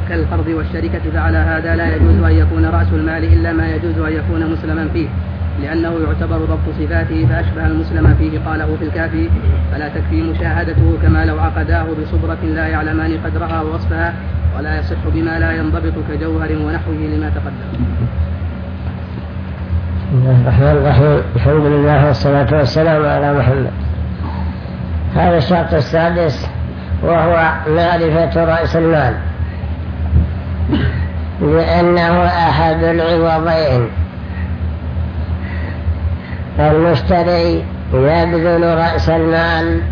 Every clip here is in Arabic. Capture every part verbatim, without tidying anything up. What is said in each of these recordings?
كالقرض والشركة، فعلى هذا لا يجوز أن يكون رأس المال إلا ما يجوز أن يكون مسلما فيه، لأنه يعتبر ضبط صفاته فأشبه المسلم فيه. قاله في الكافي: فلا تكفي مشاهدته كما لو عقداه بصبرة لا يعلمان قدرها ووصفها، ولا يصح بما لا ينضبط كجوهر ونحوه لما تقدم. الرحمن الرحيم. الحمد لله والصلاة والسلام على محمد. هذا الشرط السادس وهو معرفة رأس المال، لأنه أحد العوضين. المشتري يبذل رأس المال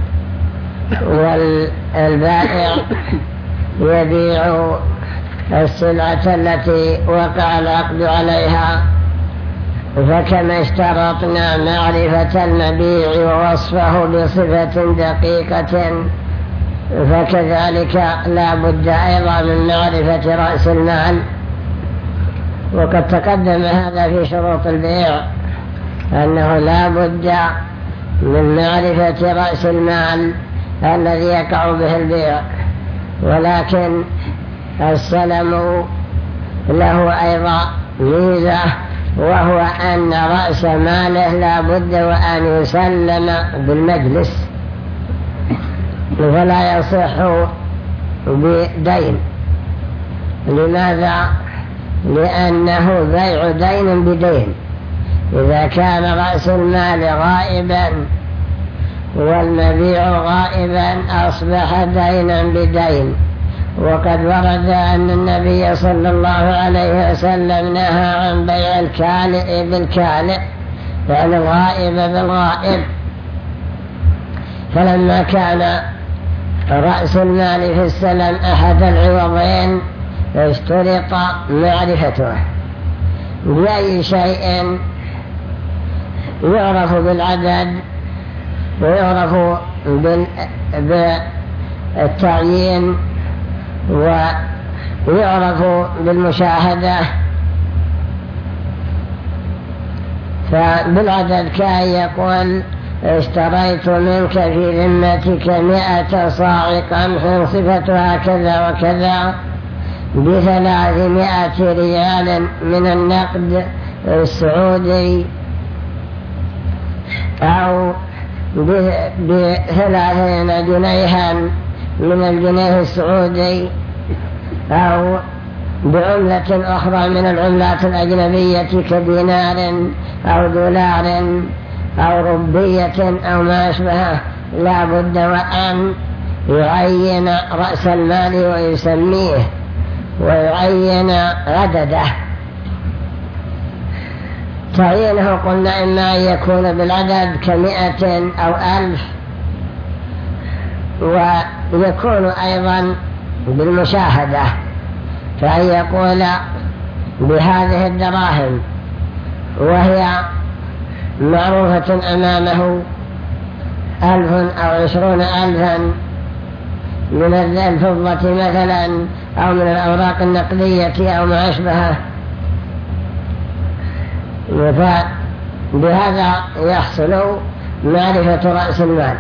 والبائع يبيع السلعة التي وقع العقد عليها. فكما اشترطنا معرفة المبيع ووصفه بصفة دقيقة، فكذلك لا بد أيضا من معرفة رأس المال. وقد تقدم هذا في شروط البيع، أنه لا بد من معرفة رأس المال الذي يقع به البيع. ولكن السلم له أيضا ميزة، وهو أن رأس ماله لا بد وأن يسلم بالمجلس، فلا يصح بدين. لماذا؟ لأنه بيع دين بدين. إذا كان رأس المال غائبا والمبيع غائبا أصبح دينا بدين. وقد ورد أن النبي صلى الله عليه وسلم نهى عن بيع الكالئ بالكالئ، يعني الغائب بالغائب. فلما كان رأس المال في السلم أحد العوضين اشترط معرفته. بأي شيء يعرف بالعدد ويعرف بالتعيين ويعرف بالمشاهدة. فبالعدد كان يقول: اشتريت منك في ذمتك مئة صاع قمح صفتها كذا وكذا بثلاثمائة ريال من النقد السعودي، أو بثلاثين جنيها من الجنيه السعودي، أو بعملة أخرى من العملات الأجنبية كدينار أو دولار أو ربية أو ما أشبهه. لا بد وأن يعين رأس المال ويسميه ويعين عدده. تعيينه قلنا إما أن يكون بالعدد كمئة أو ألف، ويكون أيضا بالمشاهدة، فأن يقول بهذه الدراهم وهي معروفة أمامه ألف أو عشرون ألفا من الفضة مثلا، أو من الأوراق النقدية أو ما أشبهه. فبهذا يحصل معرفة رأس المال.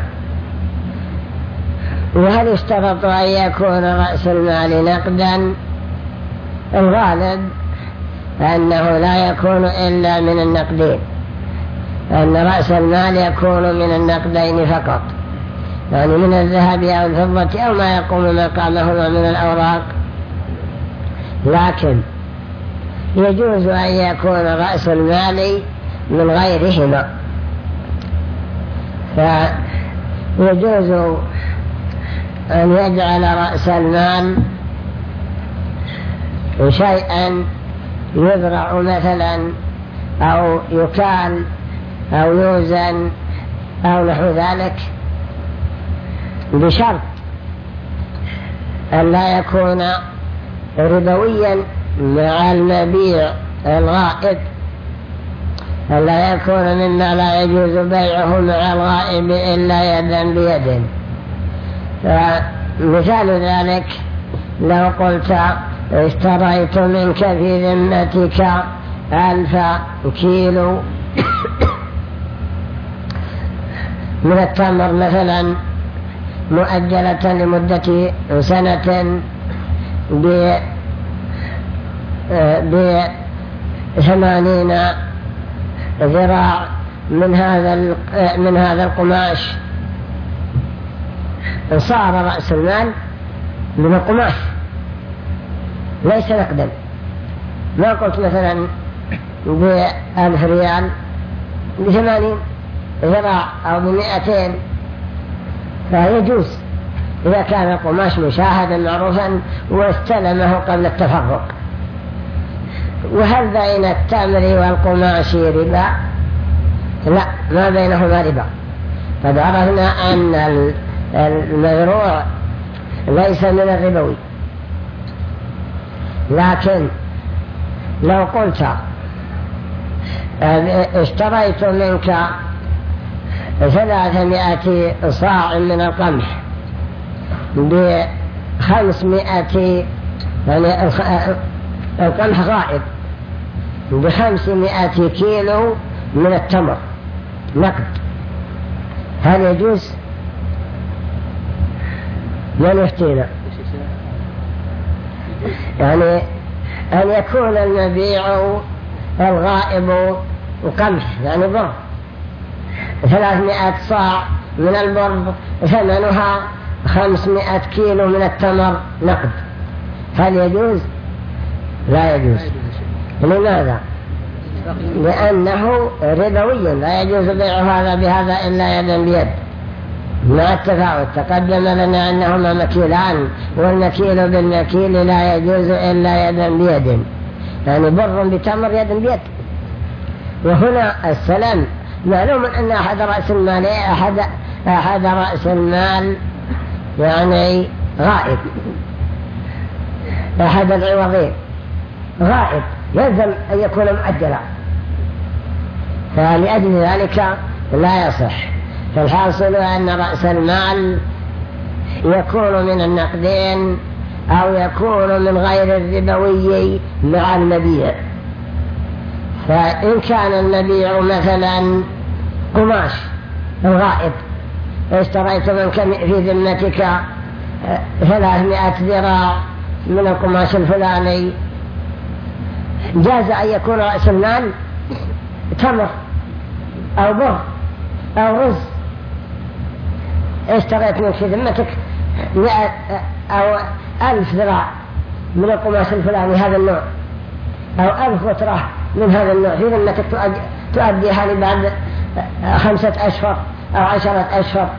وهل اشترط أن يكون رأس المال نقدا؟ الغالب أنه لا يكون إلا من النقدين، أن رأس المال يكون من النقدين فقط، يعني من الذهب أو الفضة أو ما يقوم مقامهما من الأوراق. لكن يجوز أن يكون رأس المال من غيرهما، فيجوز أن يجعل رأس المال شيئا يزرع مثلا أو يكال أو يوزن أو نحو ذلك، بشرط أن لا يكون ربويا مع المبيع الغائب، أن لا يكون مما لا يجوز بيعه مع الغائب إلا يدا بيد. فمثال ذلك لو قلت: اشتريت منك في ذمتك ألف كيلو من التمر مثلا مؤجلة لمدة سنة بثمانين ذراع من هذا من هذا القماش، صار رأس المال من القماش ليس نقدا. ما قلت مثلا بألف ريال بثمانين ذراع أو بمئتين، فيجوز إذا كان القماش مشاهدا معروفا واستلمه قبل التفرق. وهل بين التمر والقماش ربا؟ لا، ما بينهما ربا. قد عرفنا أن المزروع ليس من الربوي، لكن لو قلت اشتريت منك ثلاثمائة صاع من القمح بخمسمائة، يعني القمح غائب، بخمسمائة كيلو من التمر نقد، هل يجوز؟ من يفتينا؟ يعني أن يكون المبيع الغائب قمح، يعني بر، ثلاثمائة صاع من البر ثمنها خمسمائة كيلو من التمر نقد، هل يجوز؟ لا يجوز. لماذا؟ لأنه ربوي، لا يجوز بيع هذا بهذا إلا يدا بيد مع التفاوت. تقدم لنا أنهما مكيلان، والمكيل بالمكيل لا يجوز إلا يدا بيد، يعني بر بتمر يدا بيد. وهنا السلام معلوم أن أحد رأس المال أحد, أحد رأس المال يعني غائب، أحد العوضين غائب، يلزم أن يكون مؤجلا، فلأجل ذلك لا يصح. فالحاصل أن رأس المال يكون من النقدين أو يكون من غير الربوي مع المبيع. فإن كان المبيع مثلا قماش الغائب، اشتريت منك في ذمتك ثلاثمائة ذراع من القماش الفلاني، جاز أن يكون رأس المال تمر أو بر أو رز. اشتريت منك في ذمتك مئة أو ألف ذراع من القماش الفلاني هذا النوع، أو ألف غترة من هذا النوع في ذمتك تؤديها لبعد خمسة أشهر أو عشرة أشهر،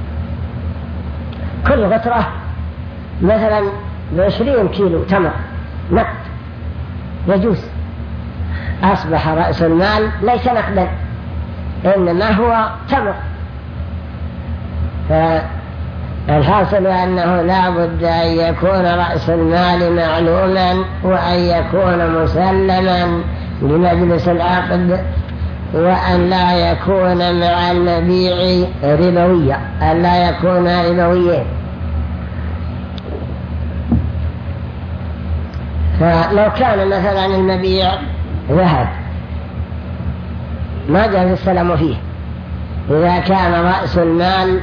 كل غترة مثلا بعشرين كيلو تمر نقد، يجوز. أصبح رأس المال ليس نقدا، إنما هو تمر. فالحاصل أنه لا بد أن يكون رأس المال معلوما، وأن يكون مسلما لمجلس العقد، وأن لا يكون مع المبيع ربويا، أن لا يكون ربويين. فلو كان مثلا المبيع ذهب ما جاز السلام فيه. إذا كان رأس المال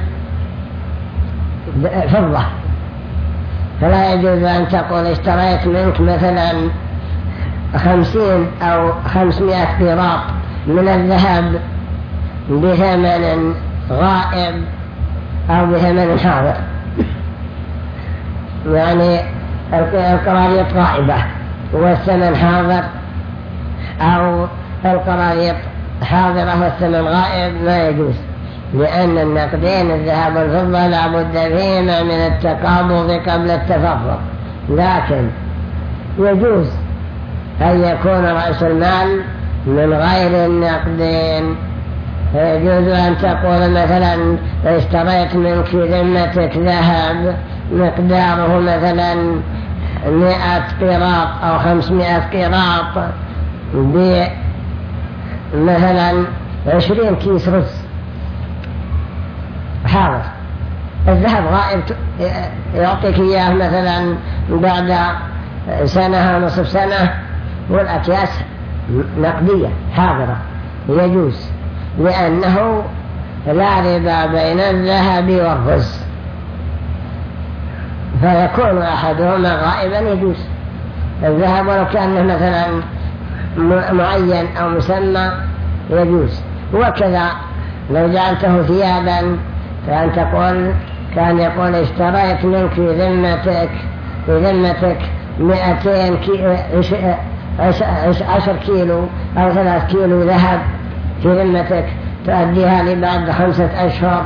فضة فلا يجوز أن تقول اشتريت منك مثلا خمسين أو خمسمائة قيراط من الذهب بثمن غائب أو بثمن حاضر، يعني القراريط غائبة والثمن حاضر، أو القراريط حاضرة والثمن غائب، ما يجوز. لأن النقدين الذهب والفضة لا بد فيهما من التقابض قبل التفرق، لكن يجوز أن يكون رأس المال من غير النقدين. يجوز أن تقول مثلا اشتريت منك في ذمتك ذهب مقداره مثلا مئة قيراط أو خمسمائة قيراط بمثلا عشرين كيس رز حاضر، الذهب غائب يعطيك إياه مثلا بعد سنة ونصف سنة، والأكياس نقدية حاضرة، يجوز، لأنه لا ربا بين الذهب والرز، فيكون أحدهما غائبا يجوز، الذهب ولو كان مثلا معين أو مسمى يجوز. وكذا لو جعلته ثيابا فأن تقول كان يقول اشتريت منك في ذمتك في ذمتك مئتين كي عشر كيلو أو ثلاث كيلو ذهب في ذمتك تؤديها لي بعد خمسة أشهر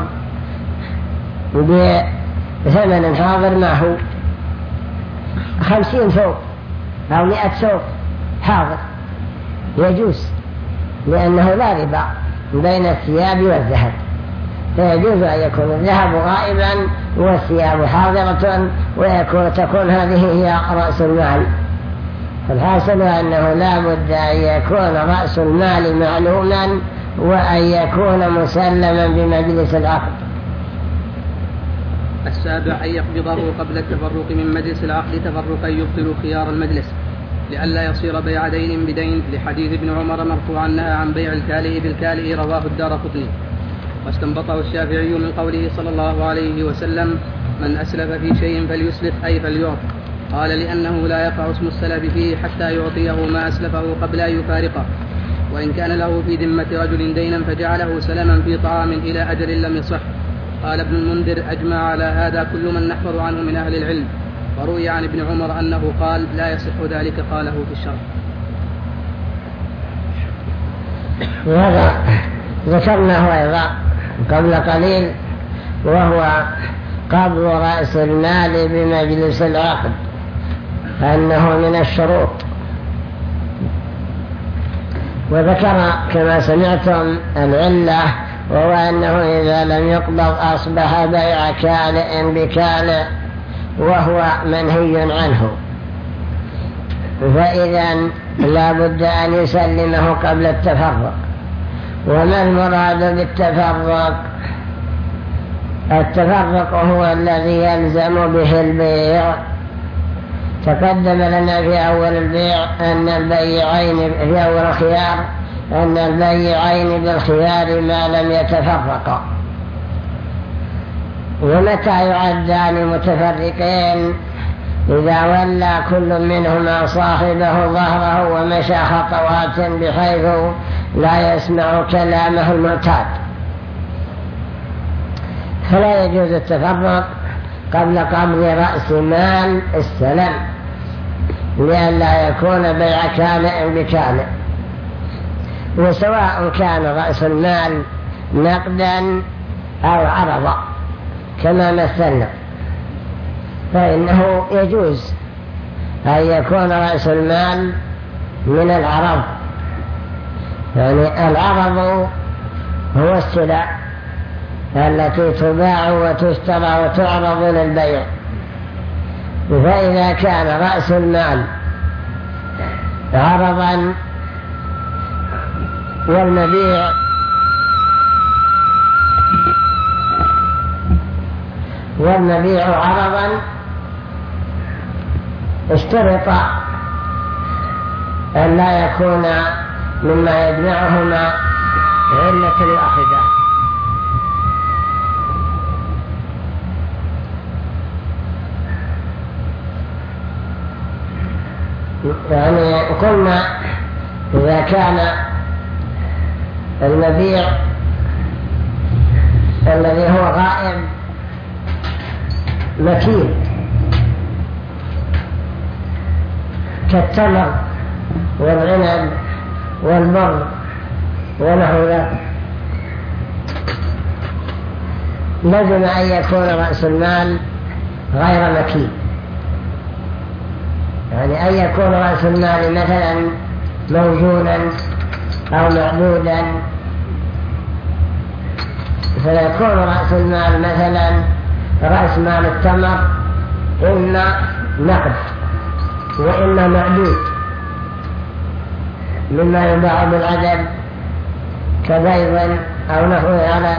بثمن حاضر معه خمسين ثوب أو مئة ثوب حاضر يجوز، لأنه لا ربا بين الثياب والذهب، فيجوز أن يكون الذهب غائبا والثياب حاضرة ويكون تكون هذه هي رأس المال. فالحاصل أنه لا بد أن يكون رأس المال معلوما وأن يكون مسلما بمجلس العقد. السابع أن يقبضه قبل التفرق من مجلس العقد تفرقا يبطل خيار المجلس لئلا يصير بيع دين بدين، لحديث ابن عمر مرفوعا نهى عن بيع الكالئ بالكالئ، رواه الدارقطني. واستنبطه الشافعي من قوله صلى الله عليه وسلم من أسلف في شيء فليسلف أي فليعط، قال لأنه لا يقع اسم السلف فيه حتى يعطيه ما أسلفه قبل أن يفارقه، وإن كان له في ذمة رجل دينا فجعله سلما في طعام إلى أجل لم يصح. قال ابن المنذر أجمع على هذا كل من نحفظ عنه من أهل العلم، وروي عن ابن عمر أنه قال لا يصح ذلك، قاله في الشرح. وهذا ذكرناه أيضا قبل قليل، وهو قبض رأس المال بمجلس العقد، أنه من الشروط. وذكر كما سمعتم العلة، وهو أنه إذا لم يقبض أصبح بيع كالئ بكالئ وهو منهي عنه، فإذا لا بد أن يسلمه قبل التفرق. وما المراد بالتفرق؟ التفرق هو الذي يلزم به البيع. تقدم لنا في أول البيع أن البيعين في أول الخيار أن البيعين بالخيار ما لم يتفرقا. ومتى يعدان متفرقين؟ إذا ولى كل منهما صاحبه ظهره ومشى خطوات بحيث لا يسمع كلامه المعتاد، فلا يجوز التفرق قبل قبض رأس مال السلم، لئلا يكون بيع كالئ بكالئ. وسواء كان رأس المال نقدا أو عرضا كما مثلنا، فإنه يجوز أن يكون رأس المال من العرض. يعني العرض هو السلع التي تباع وتشترى وتعرض للبيع. فإذا كان رأس المال عرضا والمبيع والمبيع عرضا اشترط أن لا يكون مما يجمعهما علة واحدة. يعني قلنا إذا كان المبيع الذي هو غائب مكين كالتمر والعنب والبر ونحو ذلك، لازم أن يكون رأس المال غير مكين. يعني أن يكون رأس المال مثلا موزونا أو معدودا، فيكون رأس المال مثلا رأس مال التمر إما نقد وإما معدود مما يباع بالعدد كبيض أو نحو هذا،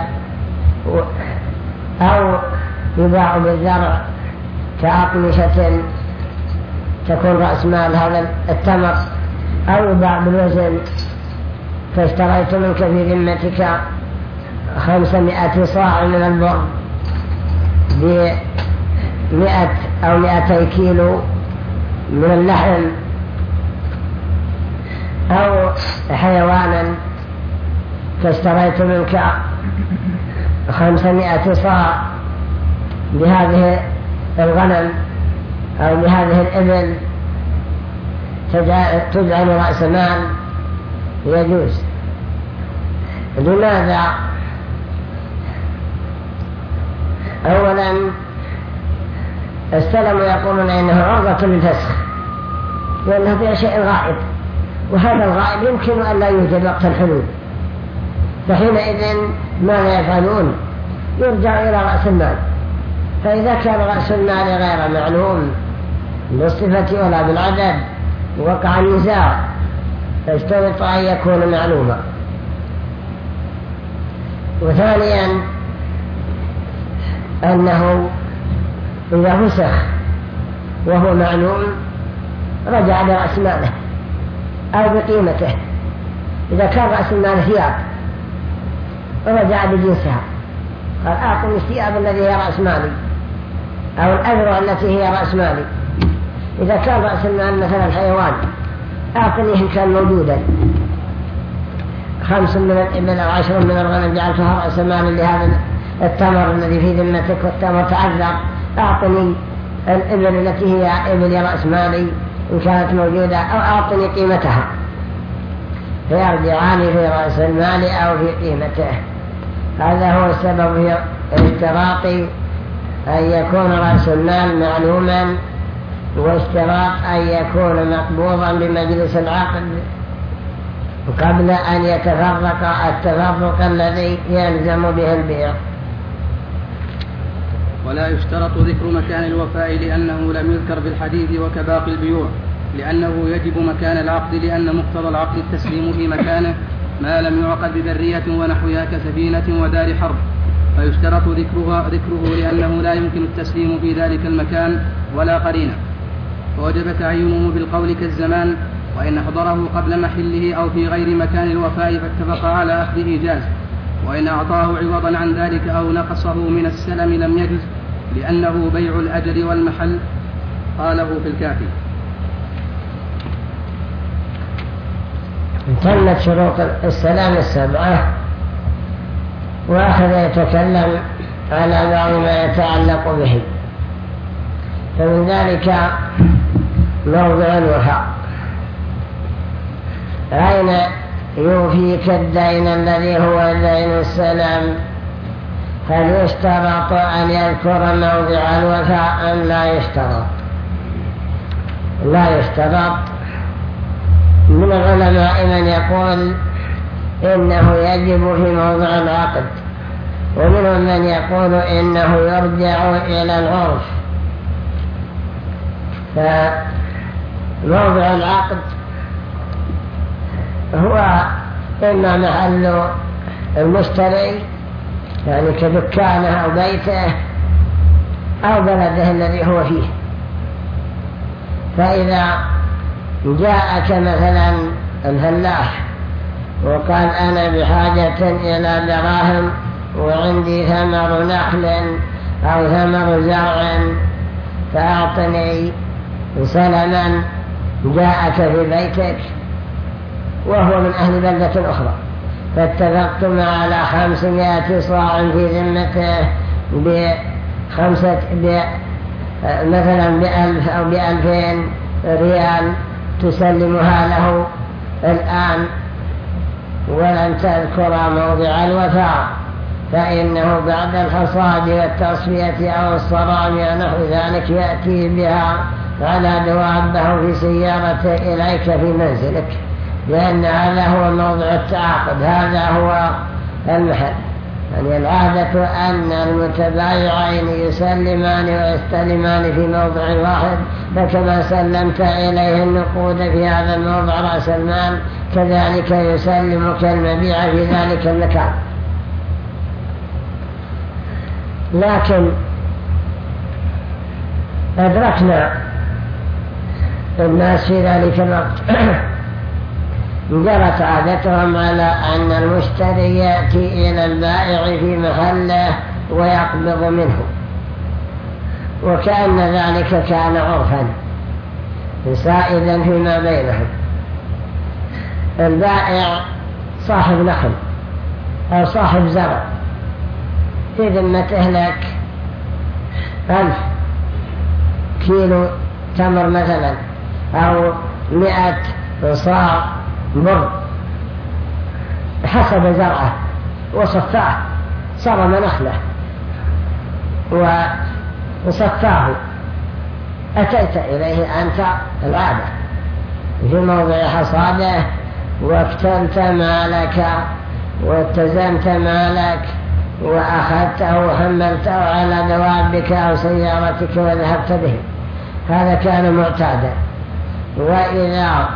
أو يباع بالزرع كأقمشة تكون رأس مال هذا التمر، أو يباع بالوزن فاشتريت منك في ذمتك خمسمائة صاع من البر بمئة أو مئتي كيلو من اللحم حيوانا فاشتريت منك خمسمائة صاع بهذه الغنم أو بهذه الإبل تجعل رأس مال يجوز. لماذا؟ أولا السلم يقولون إنه عرضة للفسخ لأنه فيها شيء غائب، وهذا الغائب يمكن أن لا يوجد وقت الحلول، فحينئذ ماذا يفعلون؟ يرجع إلى رأس المال. فإذا كان رأس المال غير معلوم بالصفة ولا بالعدد وقع النزاع فاشترط أن يكون معلوما. وثانيا أنه إذا فسخ وهو معلوم رجع لرأس ماله أو بقيمته. إذا كان رأس المال ثياب رجع بجنسها، قال أعطني الثياب الذي هي رأس مالي أو الأذرع التي هي رأس مالي. إذا كان رأس المال مثلا حيوان أعطني إن كان موجودا خمس من الإبل أو عشر من الغنم جعلتها رأس مال لهذا التمر الذي في ذمتك والتمر تعذر، أعطني الإبل التي هي إبل رأس مالي إن كانت موجودة أو أعطني قيمتها، فيرجعان في رأس المال أو في قيمته. هذا هو السبب في اشتراط أن يكون رأس المال معلوما، واشتراط أن يكون مقبوضا بمجلس العقد قبل أن يتفرق التفرق الذي يلزم به البيع. ولا يشترط ذكر مكان الوفاء لأنه لم يذكر بالحديث وكباقي البيوع، لأنه يجب مكان العقد، لأن مقتضى العقد التسليم في مكانه ما لم يعقد ببرية ونحوها كسفينة ودار حرب، فيشترط ذكرها ذكره لأنه لا يمكن التسليم في ذلك المكان ولا قرينة، فوجب تعيينه بالقول كالزمان، وإن أحضره قبل محله أو في غير مكان الوفاء فاتفق على أخذه جاز، وإن أعطاه عوضا عن ذلك أو نقصه من السلم لم يجز، لأنه بيع الأجر والمحل. قاله في الكافي. تمت شروط السلام السبعة، وأخذ يتكلم على بعض ما يتعلق به، فمن ذلك موضع الوفاء. أين يوفيك الدين الذي هو دين السلام؟ هل يشترط أن يذكر موضع الوفاء أم لا يشترط؟ لا يشترط. من العلماء من يقول إنه يجب في موضع العقد، ومنهم من يقول إنه يرجع إلى العرف. فموضع العقد هو إما محل المشتري يعني كدكانه أو بيته أو بلده الذي هو فيه. فإذا جاءك مثلا الفلاح وقال أنا بحاجة إلى دراهم وعندي ثمر نخل أو ثمر زرع فأعطني سلما، جاءك في بيتك وهو من أهل بلدة أخرى، فاتفقتم على خمسمائة صاع في ذمته بخمسة ب... مثلا بألف أو بألفين ريال تسلمها له الآن ولم تذكر موضع الوفاء، فإنه بعد الحصاد والتصفية أو الصرام ونحو ذلك يأتي بها على دوابه في سيارته إليك في منزلك، لأن هذا هو موضع التعاقد، هذا هو المحل. يعني العادة أن المتبايعين يسلمان ويستلمان في موضع واحد، فكما سلمت إليه النقود في هذا الموضع رأس المال كذلك يسلمك المبيع في ذلك المكان. لكن أدركنا الناس في ذلك الوقت جرت عادتهم على أن المشتري يأتي إلى البائع في محله ويقبض منه، وكأن ذلك كان عرفا سائدا فيما بينهم. البائع صاحب نخل أو صاحب زرع في ذمته لك ألف كيلو تمر مثلا أو مئة صاع بر حسب زرعه وصفاه صرم نخله وصفاه، أتيت إليه أنت العادة في موضع حصاده واكتنت مالك واتزنت مالك وأخذته وحملته على دوابك أو سيارتك وذهبت به، هذا كان معتادا. وإذا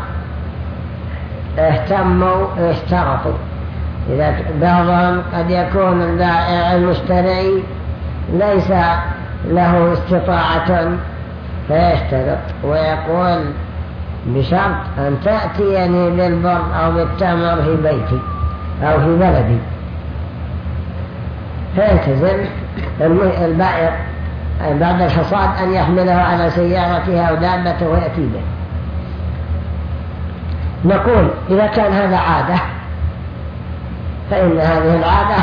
اهتموا اشترطوا، إذا بعضهم قد يكون البائع المشتري ليس له استطاعة فيشترط ويقول بشرط أن تأتيني بالبر أو بالتمر في بيتي أو في بلدي، فيلتزم البائع بعد الحصاد أن يحمله على سيارته أو دابته ويأتي به. نقول إذا كان هذا عادة فإن هذه العادة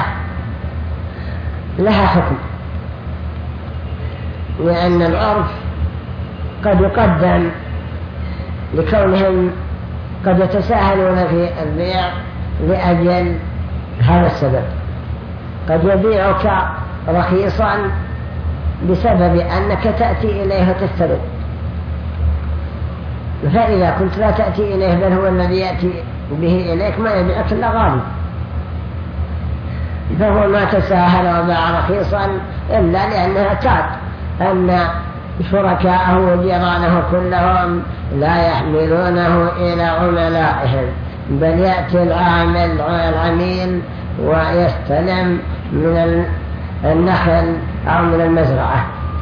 لها حكم، لأن العرف قد يقدم لكونهم قد يتساهلون في البيع لأجل هذا السبب، قد يبيعك رخيصا بسبب أنك تأتي إليه وتسترد، فإذا كنت لا تأتي إليه بل هو الذي يأتي به إليك ما يبيعك إلا غالي، فهو ما تساهل وباع رخيصا إلا لأنه اعتاد أن شركاءه وجيرانه كلهم لا يحملونه إلى عملائهم، بل يأتي العامل العميل ويستلم من النخل أو من المزرعة،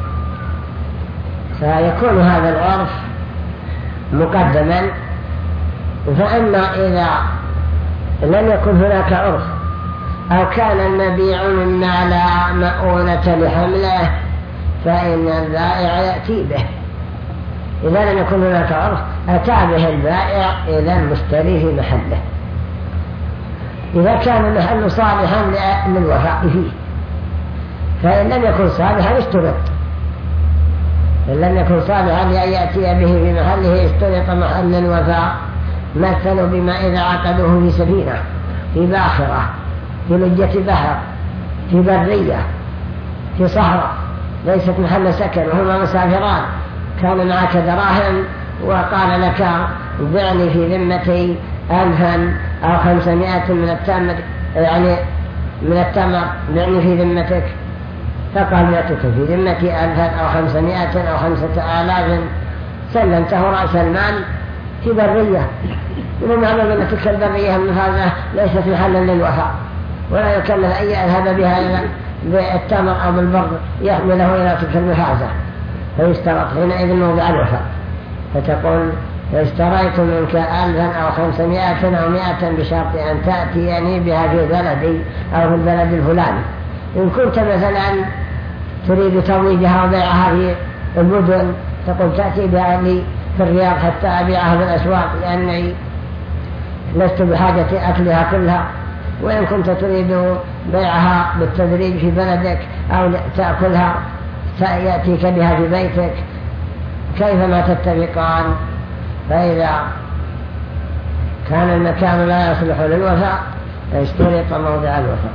فيكون هذا العرف مقدما. فأما إذا لم يكن هناك عرف أو كان المبيع مما لا مؤونة لحمله فإن البائع يأتي به. إذا لم يكن هناك عرف أتى به البائع إلى المشتري في محله، إذا كان المحل صالحا للوفاء فيه، فإن لم يكن صالحا اشترط، إن لم يكن صالحا لأن يأتي به في محله اشترط محل الوفاء، مثلوا بما إذا عقدوه في سفينة في باخرة في لجة بحر في برية في صحراء ليست محل سكن وهما مسافران، كان معك دراهم وقال لك بعني في ذمتي ألفا أو خمسمائة من التمر، يعني من التمر بعني في ذمتك، فقال بعتك في ذمتي ألفا أو خمسمائة أو خمسة آلاف، سلمته رأس المال في برية، ومن معلوم أن تلك البرية من هذا ليست محلا للوفاء، ولا يكلف أن يذهب بها إلى بالتمر أو بالبر يحمله إلى تلك المحازة، فيشترط حينئذ موضع الوفاء، فتقول اشتريت منك ألفا أو خمسمائة أو مائة بشرط أن تأتيني بها في بلدي أو في البلد الفلاني. إن كنت مثلا تريد ترويجها وبيعها في المدن تقول تأتي بها لي في الرياض حتى أبيعها في الأسواق لأني لست بحاجة أكلها كلها، وإن كنت تريد بيعها بالتدريج في بلدك أو تأكلها سيأتيك بها في بيتك كيفما تتفقان. فإذا كان المكان لا يصلح للوفاء اشترط موضع الوفاء.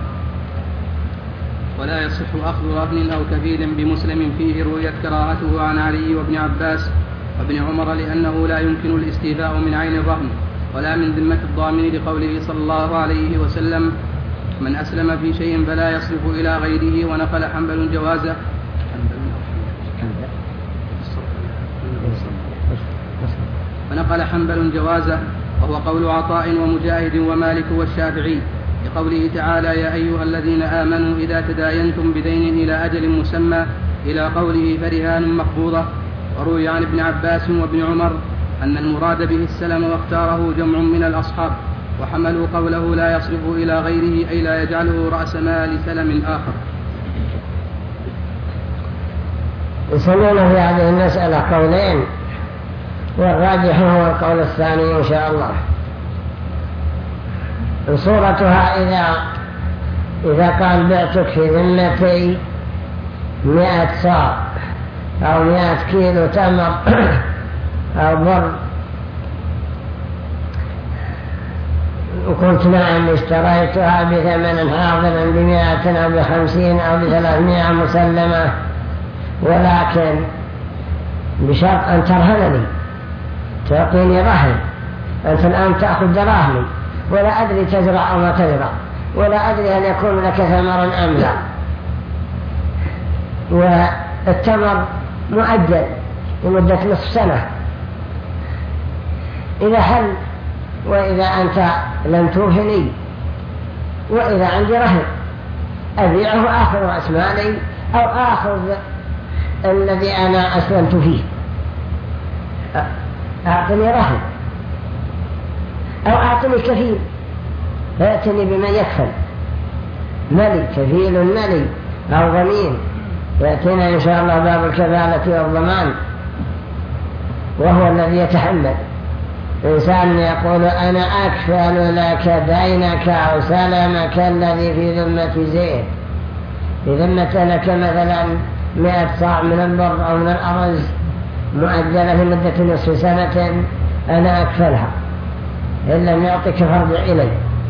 ولا يصح أخذ رهن أو كفيل بمسلم فيه رؤية كراهته عن علي وابن عباس وابن عمر، لأنه لا يمكن الاستيفاء من عين الرهن ولا من ذمة الضامن، لقوله صلى الله عليه وسلم: من أسلم في شيء فلا يصرف إلى غيره. ونقل حنبل جوازه فنقل حنبل جوازه وهو قول عطاء ومجاهد ومالك والشافعي، لقوله تعالى: يا أيها الذين آمنوا إذا تداينتم بدين إلى أجل مسمى، إلى قوله: فرهان مقبوضة. وروي عن ابن عباس وابن عمر أن المراد به السلم، واختاره جمع من الأصحاب، وحملوا قوله لا يصرف إلى غيره أي لا يجعله رأس مال سلم آخر. يسمون في هذه المسألة قولين، والراجح هو القول الثاني إن شاء الله، صورتها إذا إذا قال بعتك في ذمتي مئة صاع أو مئة كيلو تمر أو بر، وقلت نعم اشتريتها بثمن حاضر بمئة أو بخمسين أو بثلاثمائة مسلمة، ولكن بشرط أن ترهنني، تعطيني رهن، أنت الآن تأخذ دراهمي ولا أدري تزرع أو ما تزرع، ولا أدري هل يكون لك ثمر أم لا، والتمر مؤجل لمدة نصف سنة، إذا حل وإذا أنت لم توفني، وإذا عندي رهن أبيعه آخذ رأس مالي أو آخذ الذي أنا أسلمت فيه، أعطني رهن أو أعطني كفيل فيأتني بما يكفل، ملي كفيل ملي أو ضمين، يأتينا إن شاء الله باب الكفالة والضمان، وهو الذي يتحمل. إنسان يقول أنا أكفل لك دينك أو سلمك الذي في ذمة زيد، في ذمة لك مثلا مئة صاع من البر أو من الأرز مؤجلة في مدة نصف سنة، أنا أكفلها إن لم يعطك فرض إلي.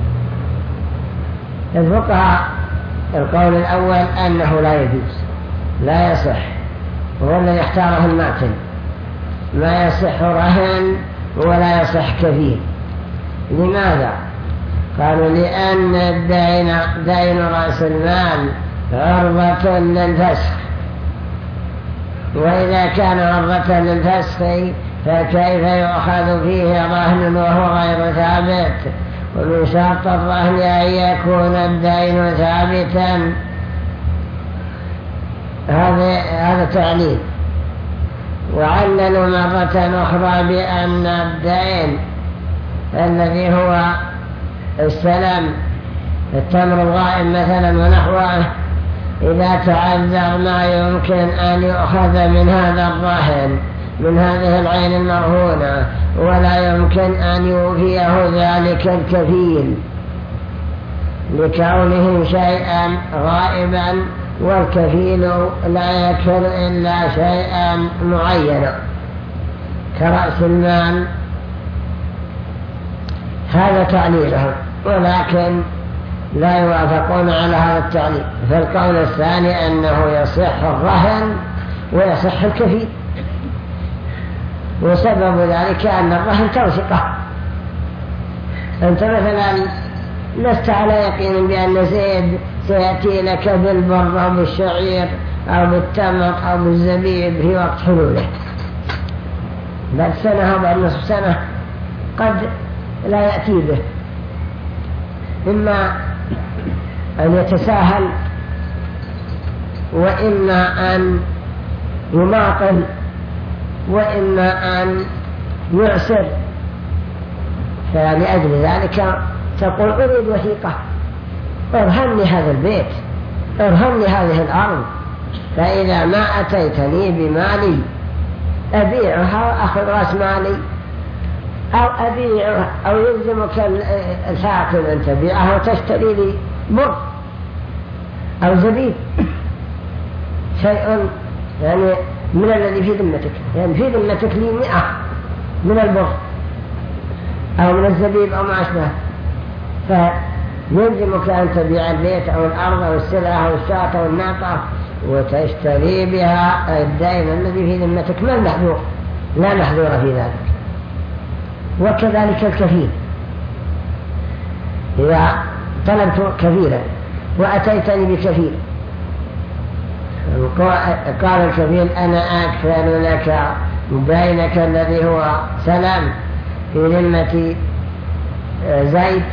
الفقهاء القول الأول أنه لا يجوز، لا يصح، وهو الذي يختاره الماتن، ما يصح رهن ولا يصح كفيل. لماذا؟ قالوا لأن الدين دين رأس المال عرضة للفسخ، وإذا كان عرضة للفسخ فكيف يؤخذ فيه رهن وهو غير ثابت؟ ومن شرط الرهن أن يكون الدين ثابتا. هذا هذا تعليل. وعللوا مرة أخرى بأن الدين الذي هو السلم، التمر الغائب مثلا ونحوه، إذا تعذر ما يمكن أن يؤخذ من هذا الرهن، من هذه العين المرهونة، ولا يمكن أن يوفيه ذلك الكفيل لكونه شيئا غائبا، والكفيل لا يكفل إلا شيئا معينا كرأس المال. هذا تعليله، ولكن لا يوافقون على هذا التعليل. فالقول الثاني أنه يصح الرهن ويصح الكفيل، وسبب ذلك أن الرهن توثقه. أنت مثلا لست على يقين بأن زيد سيأتي لك بالبر أو بالشعير أو بالتمر أو بالزبيب في وقت حلوله، بعد سنة أو بعد نصف سنة قد لا يأتي به، إما أن يتساهل وإما أن يماطل وإما أن يعسر. فلأجل ذلك تقول أريد وثيقة، ارهني هذا البيت، ارهني هذه الأرض، فإذا ما أتيتني بمالي أبيعها وأخذ رأس مالي، أو أبيعها أو يلزمك الحاكم أن تبيعها وتشتري لي بر أو زبيب، شيء يعني من الذي في ذمتك، يعني في ذمتك لي مئة من البر أو من الزبيب أو ما أشبه، فيلزمك أن تبيع البيت أو الأرض أو السلعة أو الشاة أو الناقة وتشتري بها الدين الذي في ذمتك. ما المحذور؟ لا محذور في ذلك. وكذلك الكفيل، إذا طلبت كفيلا وأتيتني بكفيل قال الكفيل أنا أكفل لك دينك الذي هو سلام في ذمة زيد،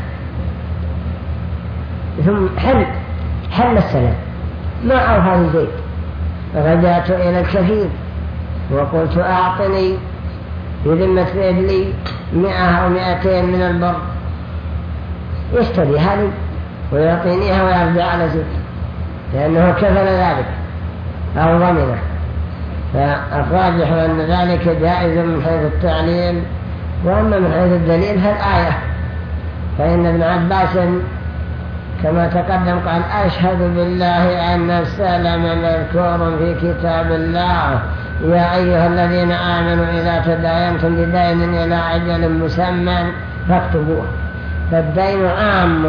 ثم حل حل السلام ما أوفى زيد، رجعت إلى الكفيل وقلت أعطني في ذمة زيد لي مئة أو مئتين من البر، يشتريها لي ويعطينيها ويرجع على زيد، لأنه كفل ذلك أو ضمنه. فالراجح أن ذلك جائز من حيث التعليل، وأما من حيث الدليل فالآية فإن ابن عباس كما تقدم قال أشهد بالله أن السلم مذكور في كتاب الله يا أيها الذين آمنوا إذا تداينتم بدين إلى أجل مسمى فاكتبوه. فالدين عام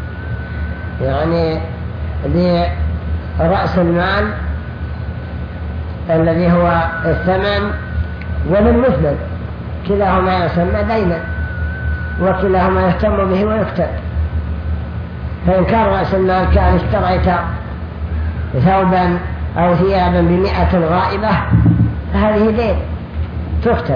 يعني لرأس المال الذي هو الثمن وللمثمن، كلاهما يسمى دينا وكلاهما يهتم به ويكتب. فإن كان رأس المال كان اشتريت ثوبا أو ثيابا بمئة غائبة فهذه دين تكتب.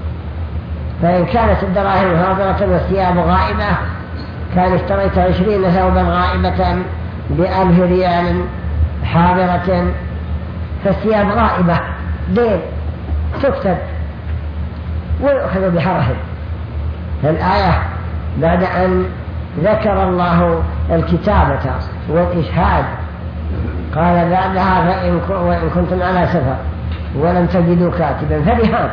فإن كانت الدراهم حاضرة والثياب غائبة كان اشتريت عشرين ثوبا غائبة بألف ريال حاضرة فالثياب غائبة دين تكتب ويؤخذ بحرهم. الآية بعد أن ذكر الله الكتابة والإشهاد قال بعدها فإن وإن كنتم على سفر ولم تجدوا كاتبا فرهان،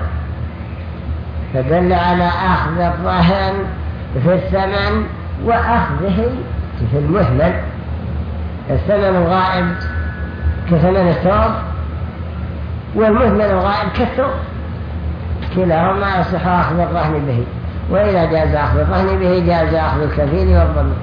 فدل على أخذ الرهن في الثمن وأخذه في المثمن. الثمن الغائب كثمن الثوب والمثمن الغائب كالثوب، كلاهما يصح أخذ الرهن به، وإذا جاز أخذ الرهن به جاز أخذ الكفيل والضمان.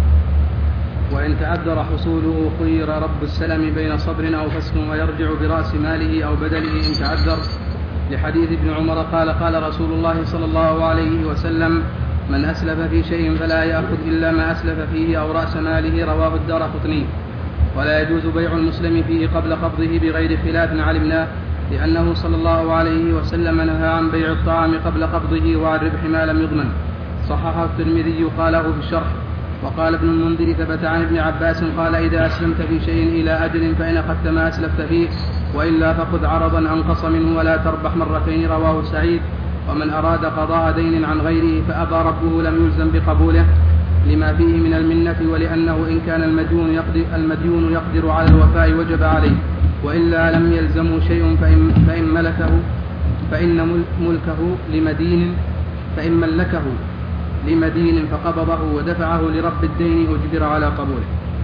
وإن تعذر حصوله خير رب السلم بين صبر أو فسخ ويرجع برأس ماله أو بدله إن تعذر، لحديث ابن عمر قال قال رسول الله صلى الله عليه وسلم من أسلف في شيء فلا يأخذ إلا ما أسلف فيه أو رأس ماله، رواه الدارقطني. ولا يجوز بيع المسلم فيه قبل قبضه بغير خلاف علمناه، لأنه صلى الله عليه وسلم نهى عن بيع الطعام قبل قبضه وعن ربح ما لم يضمن. صححه الترمذي قاله في الشرح. وقال ابن المنذر ثبت عن ابن عباس قال إذا أسلمت في شيء إلى أجل فإن أخذت ما أسلفت فيه وإلا فخذ عرضا أنقص منه ولا تربح مرتين، رواه سعيد. ومن أراد قضاء دين عن غيره فأبى ربه لم يلزم بقبوله لما فيه من المنة، ولأنه إن كان المديون يقدر, المديون يقدر على الوفاء وجب عليه، وإلا لم يلزمه شيء فإن, فإن ملكه فإن ملكه لمدين فإن ملكه لمدين فقبضه ودفعه لرب الدين أجبر على قبوله.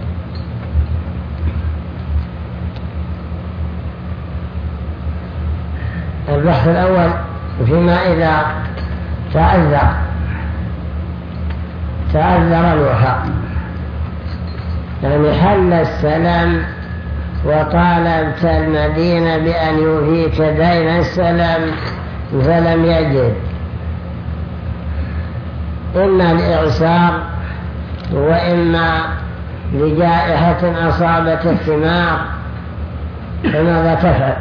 البحث الأول فيما إذا تعذر تعذر الوفاء، يعني حل السلام وطالبت المدينة بأن يوفيك دين السلام فلم يجد، إما لإعسار وإما لجائحة أصابت الثمار، فماذا تفعل؟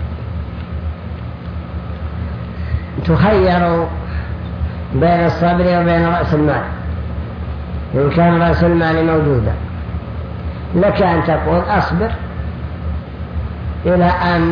تخير بين الصبر وبين رأس المال. إن كان رأس المال موجودا لك أن تقول أصبر إلى أن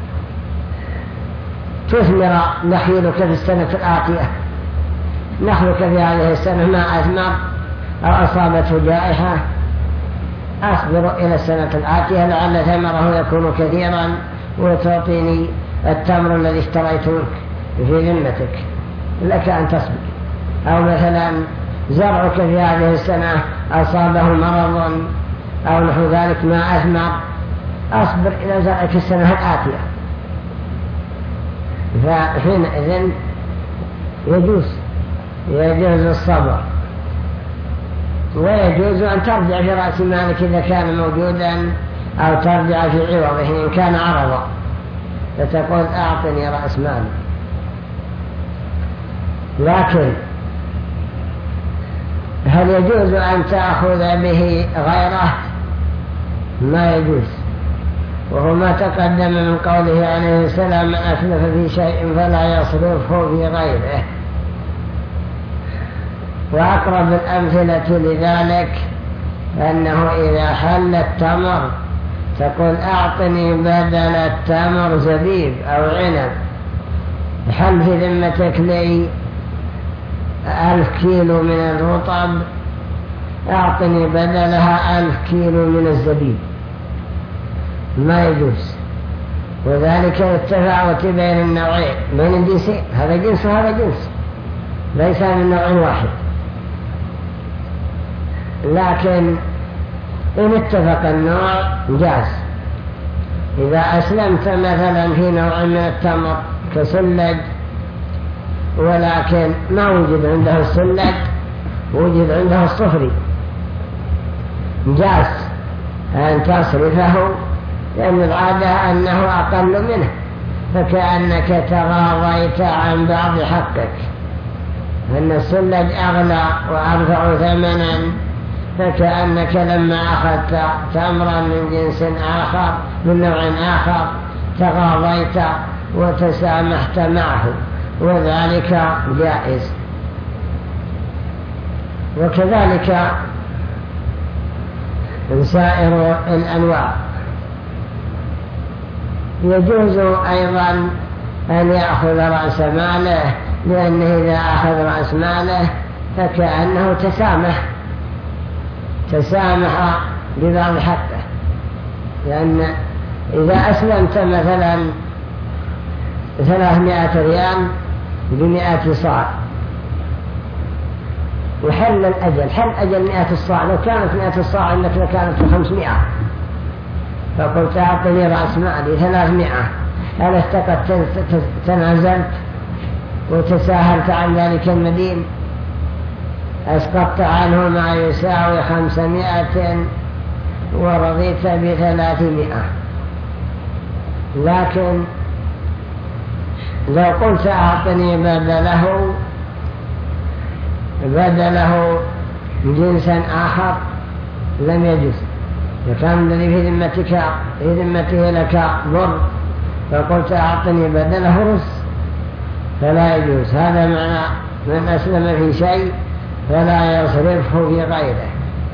تثمر نخيلك في السنة الآتية، نخلك في هذه السنة ما أثمر أو أصابته جائحة، أصبر إلى السنة الآتية لعل ثمره يكون كثيرا وتعطيني التمر الذي اشتريته في ذمتك، لك أن تصبر. أو مثلا زرعك في هذه السنة أصابه مرض أو نحو ذلك ما أثمر، أصبر إلى زرعك السنة الآتية. فحينئذ يجوز يجوز الصبر، ويجوز أن ترجع في رأس مالك إذا كان موجودا أو ترجع في عوضه إن كان عرضا، فتقول أعطني رأس مالي. لكن هل يجوز أن تأخذ به غيره؟ ما يجوز، وهو ما تقدم من قوله عليه السلام من أسلف في شيء فلا يصرفه في غيره. وأقرب الأمثلة لذلك أنه إذا حل التمر تقول أعطني بدل التمر زبيب أو عنب، حل في ذمتك لي ألف كيلو من الرطب، أعطني بدلها ألف كيلو من الزبيب، ما يجوز. وذلك التفاوت بين النوعين، بين الجنسين، هذا جنس وهذا جنس، ليس من نوع واحد. لكن إن اتفق النوع جاز. إذا أسلمت مثلا في نوع من التمر كسلج ولكن ما وجد عنده السلج، وجد عنده الصفري، جاز أن تصرفه، لأن العادة أنه أقل منه، فكأنك تغاضيت عن بعض حقك، أن السلج أغلى وأرفع ثمنا، فكأنك لما أخذت تمرا من جنس آخر من نوع آخر تغاضيت وتسامحت معه، وذلك جائز. وكذلك سائر الأنواع يجوز أيضا أن يأخذ رأس ماله، لأنه إذا أخذ رأس ماله فكأنه تسامح تسامح ببعض حقه، لأن إذا أسلمت مثلا ثلاثمائة ريال بمئة صاع وحل الأجل، حل أجل مئة الصاع، لو كانت مئة الصاع عندك لكانت خمسمائة، فقلت أعطني رأس مالي ثلاثمائة، هل استقد تنازلت وتساهلت عن ذلك المدين، أسقطت عنه ما يساوي خمسمائة ورضيت بثلاثمائة. لكن لو قلت أعطني بدله بدله جنسا آخر لم يجوز. كان الذي في ذمتك في ذمته لك ضر فقلت أعطني بدله رز فلا يجوز. هذا معنى من أسلم في شيء فلا يصرفه في غيره.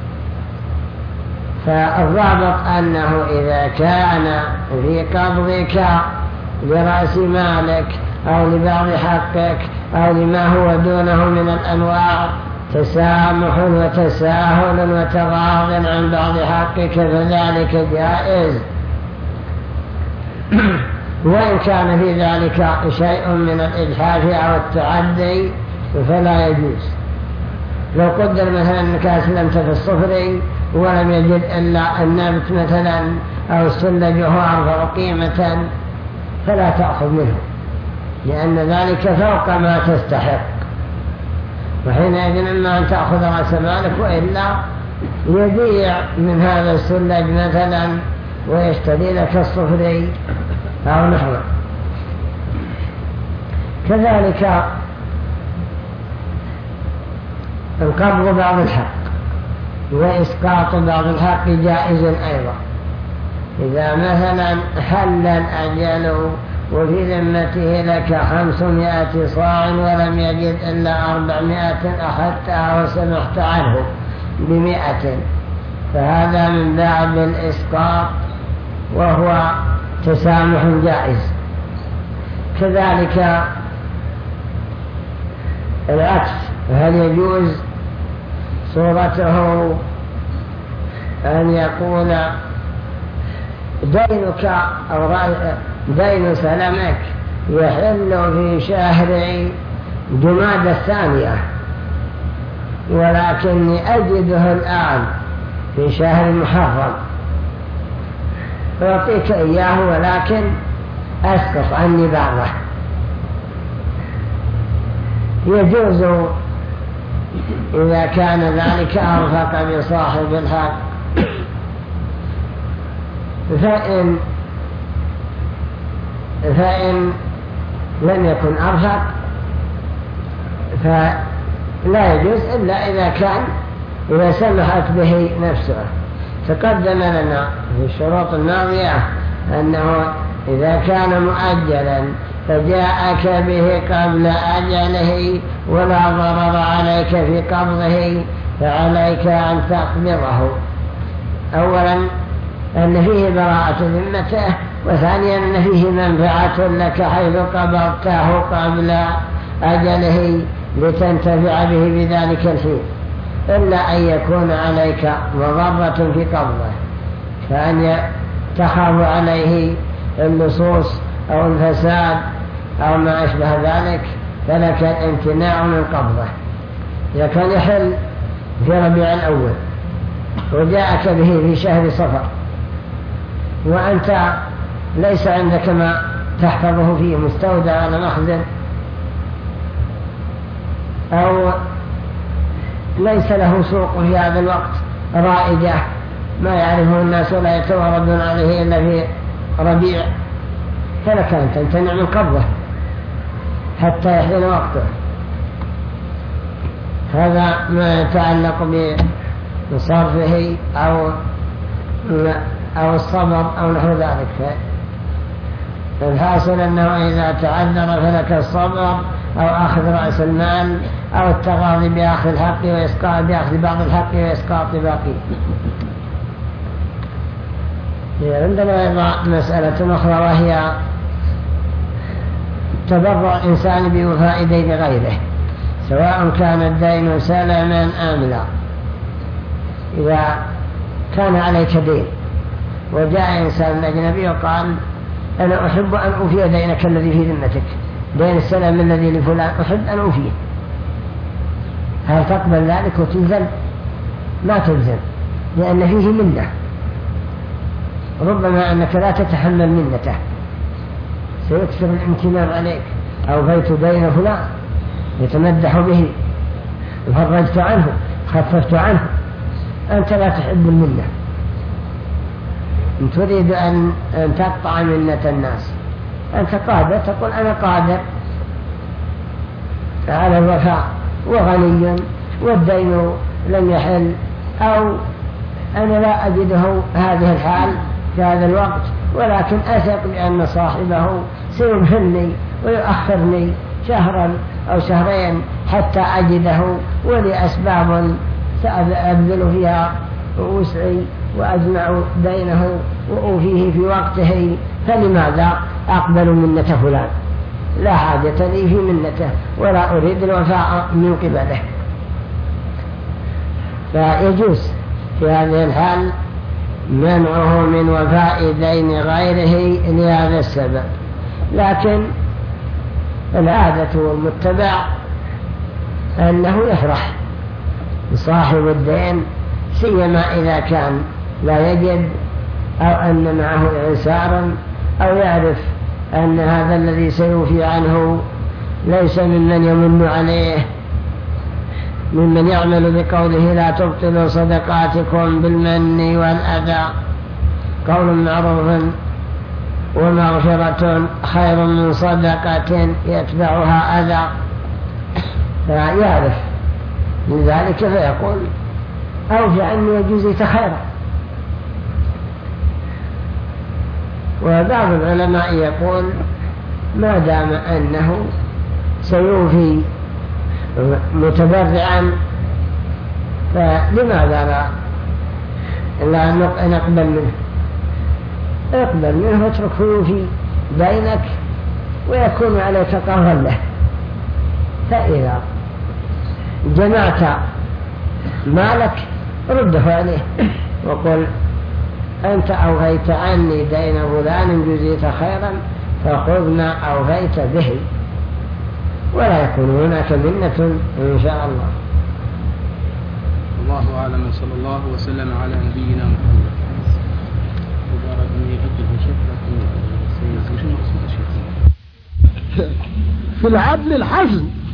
فالضابط أنه إذا كان في قبضك لرأس مالك أو لبعض حقك أو لما هو دونه من الأنواع تسامح وتساهل وتغاض عن بعض حقك فذلك جائز، وإن كان في ذلك شيء من الإجحاف أو التعدي فلا يجوز. لو قدر مثلا أنك أسلمت في الصفر ولم يجد إلا النبت مثلا أو السلج وهو أرفع قيمة فلا تأخذ منه، لأن ذلك فوق ما تستحق، وحينئذ إما أن تأخذ رأس مالك وإلا يبيع من هذا السلج مثلا ويشتري لك الصفري أو نحوه. كذلك القبض بعض الحق وإسقاط بعض الحق جائز أيضا. إذا مثلا حل الأجل وفي ذمته لك خمسمائة صاع ولم يجد إلا أربعمائة أخذتها وسمحت عنه بمائة، فهذا من باب الإسقاط وهو تسامح جائز. كذلك العكس، هل يجوز صورته أن يقول دينك أو دين سلمك يحل في شهر جماد الثانية ولكني أجده الآن في شهر محرم أعطيك إياه ولكن أسقط عني بعضه. يجوز إذا كان ذلك أرفق بصاحب الحق، فإن فإن لم يكن أرفق فلا يجوز إلا إذا كان إذا سمحت به نفسه. تقدم لنا في الشروط الماضية أنه إذا كان مؤجلا فجاءك به قبل أجله ولا ضرر عليك في قبضه فعليك أن تقبضه. أولا أن فيه براءة ذمته، وثانيا أن فيه منفعة لك حيث قبضته قبل أجله لتنتفع به بذلك الحين، إلا أن يكون عليك مضرة في قبضه، فأن تخاف عليه اللصوص أو الفساد أو ما أشبه ذلك فلك الامتناع من قبضه. إذا كان يحل في ربيع الأول وجاءك به في شهر صفر وأنت ليس عندك ما تحفظه فيه مستودع ولا مخزن، أو ليس له سوق في هذا الوقت رائجة ما يعرفه الناس ولا يتواردون عليه إلا في ربيع، فلك أن تمتنع من قبضه حتى يحين وقته. هذا ما يتعلق بصرفه أو أو الصبر أو نحو ذلك. الحاصل أنه إذا تعذر فلك الصبر أو أخذ رأس المال أو التغاضي بأخذ الحق وإسقاط بأخذ بعض الحق وإسقاط باقي. عندنا أيضا مسألة أخرى وهي تبرع الإنسان بوفاء دين غيره، سواء كان الدين سلما أم لا. إذا كان عليك دين وجاء إنسان أجنبي وقال أنا أحب أن أوفي دينك الذي في ذمتك، دين السلام الذي لفلان أحب أن أوفيه، هل تقبل ذلك وتلزم؟ ما تلزم، لأن فيه منة، ربما أنك لا تتحمل منته، سيكثر الامتنان عليك، أو بيت دين فلان يتمدح به، فرجت عنه خففت عنه، أنت لا تحب المنة، أن تريد أن تقطع منة الناس، أنت قادر تقول أنا قادر على الوفاء وغني والدين لم يحل، أو أنا لا أجده هذه الحال في هذا الوقت، ولكن أثق بأن صاحبه سيمهلني ويؤخرني شهرا أو شهرين حتى أجده، ولي أسباب سأبذل فيها وسعي وأجمع دينه وأوفيه في وقته، فلماذا أقبل منة فلان؟ لا حاجة لي في منته ولا أريد الوفاء من قبله. فيجوز في هذه الحال منعه من وفاء دين غيره لهذا السبب، لكن العادة والمتبع أنه يفرح صاحب الدين، سيما إذا كان لا يجد أو أن معه إعسارا، أو يعرف أن هذا الذي سيوفي عنه ليس ممن يمن عليه، ممن يعمل بقوله لا تبطلوا صدقاتكم بالمن والأذى، قول معروف ومغفرة خير من صدقة يتبعها أذى، فيعرف من ذلك فيقول أوفي عني وجزيت خيرا. وبعض العلماء يقول ما دام أنه سيوفي متبرعا فلماذا لا نقبل منه؟ اقبل منه واتركه يوفي دينك ويكون عليك قهرا له. فإذا جمعت مالك رده عليه وقل أنت أوفيت عني دين فلان جزيت خيرا فخذ ما أوفيت به، ولا يكون هناك منة إن شاء الله. الله أعلم، صلى الله وسلم على نبينا محمد. مبارك من يأجل شكرا في العدل الحزن